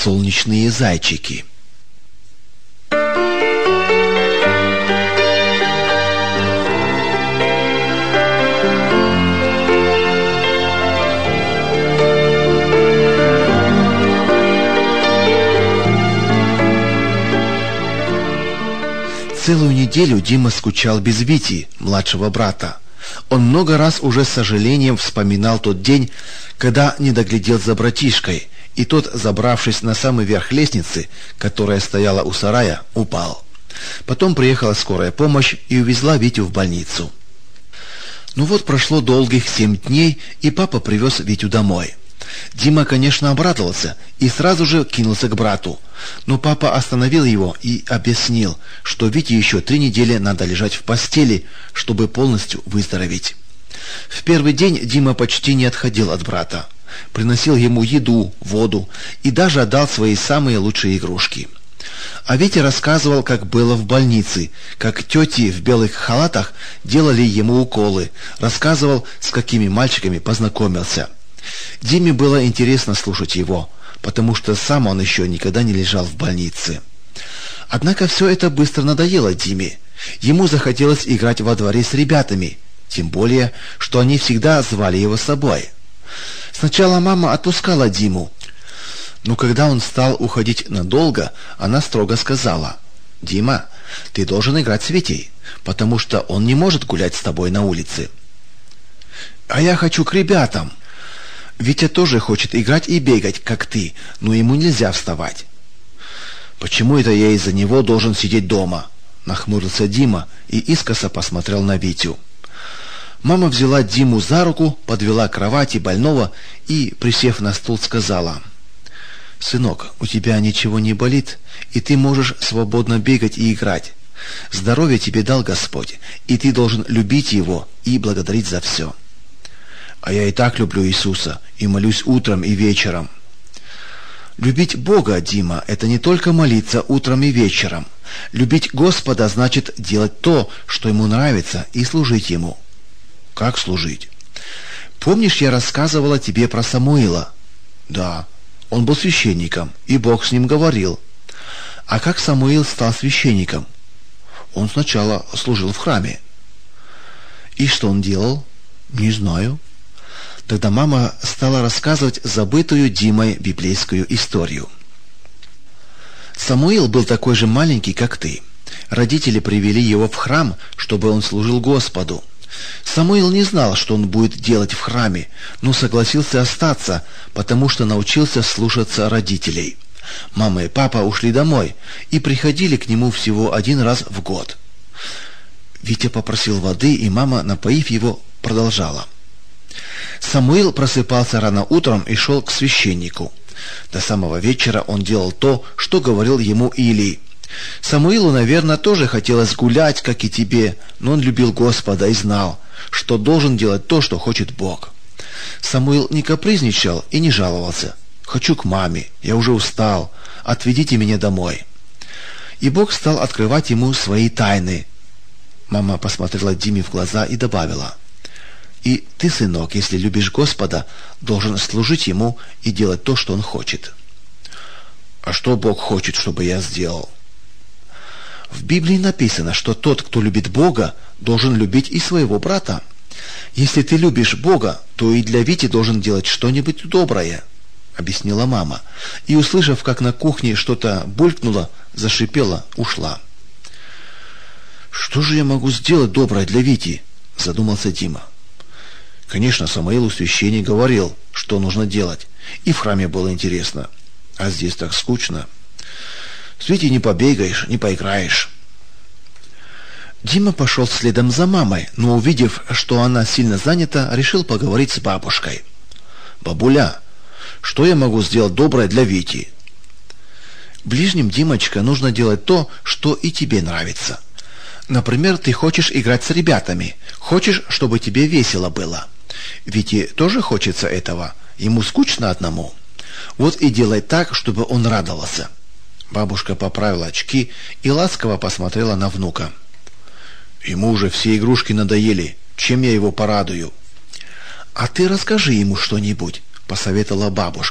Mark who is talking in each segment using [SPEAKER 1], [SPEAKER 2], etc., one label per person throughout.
[SPEAKER 1] солнечные зайчики. Целую неделю Дима скучал без Вити, младшего брата. Он много раз уже с сожалением вспоминал тот день, когда не доглядел за братишкой, и тот, забравшись на самый верх лестницы, которая стояла у сарая, упал. Потом приехала скорая помощь и увезла Витю в больницу. Ну вот прошло долгих 7 дней, и папа привез Витю домой. Дима, конечно, обрадовался и сразу же кинулся к брату. Но папа остановил его и объяснил, что Вите еще 3 недели надо лежать в постели, чтобы полностью выздороветь. В первый день Дима почти не отходил от брата. Приносил ему еду, воду и даже отдал свои самые лучшие игрушки. А Витя рассказывал, как было в больнице, как тети в белых халатах делали ему уколы, рассказывал, с какими мальчиками познакомился. Диме было интересно слушать его, потому что сам он еще никогда не лежал в больнице. Однако все это быстро надоело Диме. Ему захотелось играть во дворе с ребятами, тем более, что они всегда звали его с собой. Сначала мама отпускала Диму, но когда он стал уходить надолго, она строго сказала: «Дима, ты должен играть с Витей, потому что он не может гулять с тобой на улице». «А я хочу к ребятам». «Витя тоже хочет играть и бегать, как ты, но ему нельзя вставать». «Почему это я из-за него должен сидеть дома?» — нахмурился Дима и искоса посмотрел на Витю. Мама взяла Диму за руку, подвела к кровати больного и, присев на стул, сказала: «Сынок, у тебя ничего не болит, и ты можешь свободно бегать и играть. Здоровье тебе дал Господь, и ты должен любить Его и благодарить за все». «А я и так люблю Иисуса и молюсь утром и вечером». Любить Бога, Дима, это не только молиться утром и вечером. Любить Господа значит делать то, что Ему нравится, и служить Ему. Как служить? Помнишь, я рассказывала тебе про Самуила? Да, он был священником, и Бог с ним говорил. А как Самуил стал священником? Он сначала служил в храме. И что он делал? Не знаю. Тогда мама стала рассказывать забытую Димой библейскую историю. Самуил был такой же маленький, как ты. Родители привели его в храм, чтобы он служил Господу. Самуил не знал, что он будет делать в храме, но согласился остаться, потому что научился слушаться родителей. Мама и папа ушли домой и приходили к нему всего 1 раз в год. Витя попросил воды, и мама, напоив его, продолжала. Самуил просыпался рано утром и шел к священнику. До самого вечера он делал то, что говорил ему Илий. Самуилу, наверное, тоже хотелось гулять, как и тебе, но он любил Господа и знал, что должен делать то, что хочет Бог. Самуил не капризничал и не жаловался. «Хочу к маме, я уже устал, отведите меня домой». И Бог стал открывать ему свои тайны. Мама посмотрела Диме в глаза и добавила: «И ты, сынок, если любишь Господа, должен служить Ему и делать то, что Он хочет». «А что Бог хочет, чтобы я сделал?» В Библии написано, что тот, кто любит Бога, должен любить и своего брата. Если ты любишь Бога, то и для Вити должен делать что-нибудь доброе, объяснила мама. И, услышав, как на кухне что-то булькнуло, зашипела, ушла. «Что же я могу сделать доброе для Вити?» — задумался Дима. Конечно, Самуилу священник говорил, что нужно делать, и в храме было интересно, а здесь так скучно. С Витей не побегаешь, не поиграешь. Дима пошел следом за мамой, но, увидев, что она сильно занята, решил поговорить с бабушкой. «Бабуля, что я могу сделать доброе для Вити?» «Ближним, Димочка, нужно делать то, что и тебе нравится. Например, ты хочешь играть с ребятами, хочешь, чтобы тебе весело было. Вите тоже хочется этого, ему скучно одному. Вот и делай так, чтобы он радовался». Бабушка поправила очки и ласково посмотрела на внука. «Ему уже все игрушки надоели, чем я его порадую?» «А ты расскажи ему что-нибудь», — посоветовала бабушка.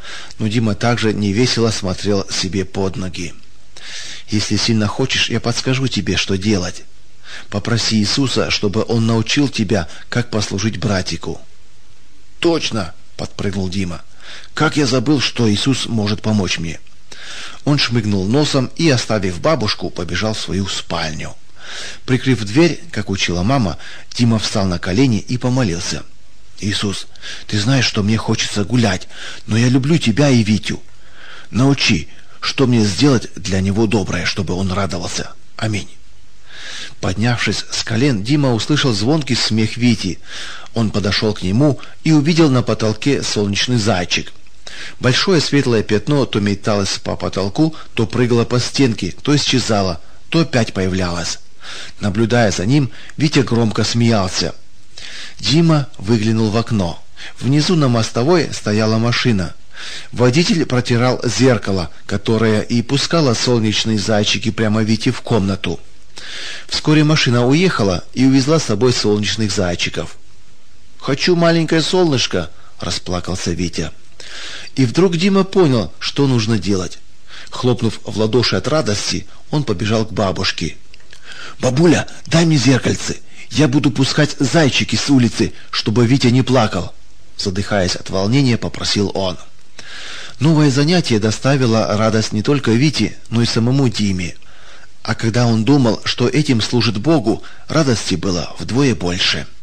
[SPEAKER 1] но Дима также невесело смотрел себе под ноги. «Если сильно хочешь, я подскажу тебе, что делать. Попроси Иисуса, чтобы Он научил тебя, как послужить братику». «Точно!» — подпрыгнул Дима. «Как я забыл, что Иисус может помочь мне!» Он шмыгнул носом и, оставив бабушку, побежал в свою спальню. Прикрыв дверь, как учила мама, Дима встал на колени и помолился. «Иисус, ты знаешь, что мне хочется гулять, но я люблю тебя и Витю. Научи, что мне сделать для него доброе, чтобы он радовался. Аминь». Поднявшись с колен, Дима услышал звонкий смех Вити. Он подошел к нему и увидел на потолке солнечный зайчик. Большое светлое пятно то металось по потолку, то прыгало по стенке, то исчезало, то опять появлялось. Наблюдая за ним, Витя громко смеялся. Дима выглянул в окно. Внизу на мостовой стояла машина. Водитель протирал зеркало, которое и пускало солнечные зайчики прямо Вите в комнату. Вскоре машина уехала и увезла с собой солнечных зайчиков. «Хочу маленькое солнышко!» – расплакался Витя. И вдруг Дима понял, что нужно делать. Хлопнув в ладоши от радости, он побежал к бабушке. «Бабуля, дай мне зеркальце! Я буду пускать зайчики с улицы, чтобы Витя не плакал!» Задыхаясь от волнения, попросил он. Новое занятие доставило радость не только Вите, но и самому Диме. А когда он думал, что этим служит Богу, радости было вдвое больше.